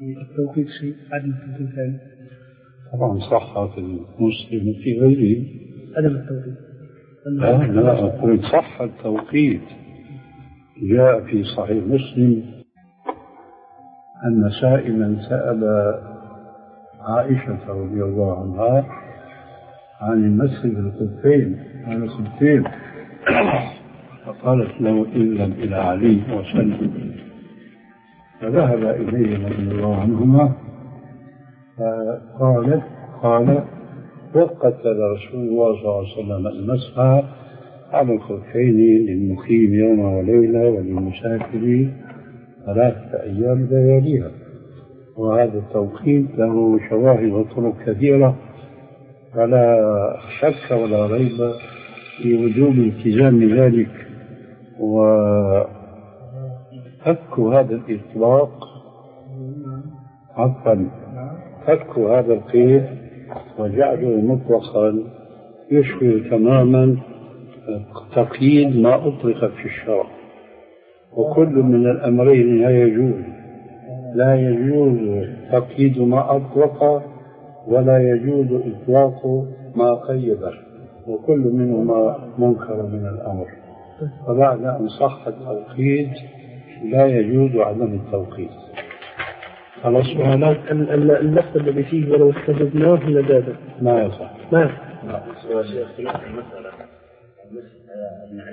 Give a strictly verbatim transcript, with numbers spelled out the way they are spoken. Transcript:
التوقيت شيء عدم التوقيت ثاني. طبعا صحة في المسلم في غيره. عدم التوقيت. لا لا أقول صح التوقيت. جاء في صحيح مسلم أن سائلا سأل عائشة رضي الله عنها عن المسح بالخفين عن الخفين فقالت له اذهب إلى علي وسلم. فذهب إليه رضي الله عنهما فقال قال وقت رسول الله صلى الله عليه وسلم المسح على الخفين للمقيم يوم وليلة وللمسافر ثلاثة أيام لياليها. وهذا التوقيت له شواهد وطرق كثيرة فلا شك ولا ريب في وجوب التزام ذلك وفك هذا الإطلاق عفوا فك هذا القيد وجعله مطلقا يشمل تماما تقييد ما أطلق في الشرع. وكل من الأمرين لا يجوز لا يجوز تقييد ما أطلق ولا يجوز إطلاق ما قيده وكل منهما منكر من الأمر. فبعد أن صح التوقيت لا يجوز عدم التوقيت. خلاص اللفظ الذي فيه ولو استجبناه لذاذا ما يصح ما يصح.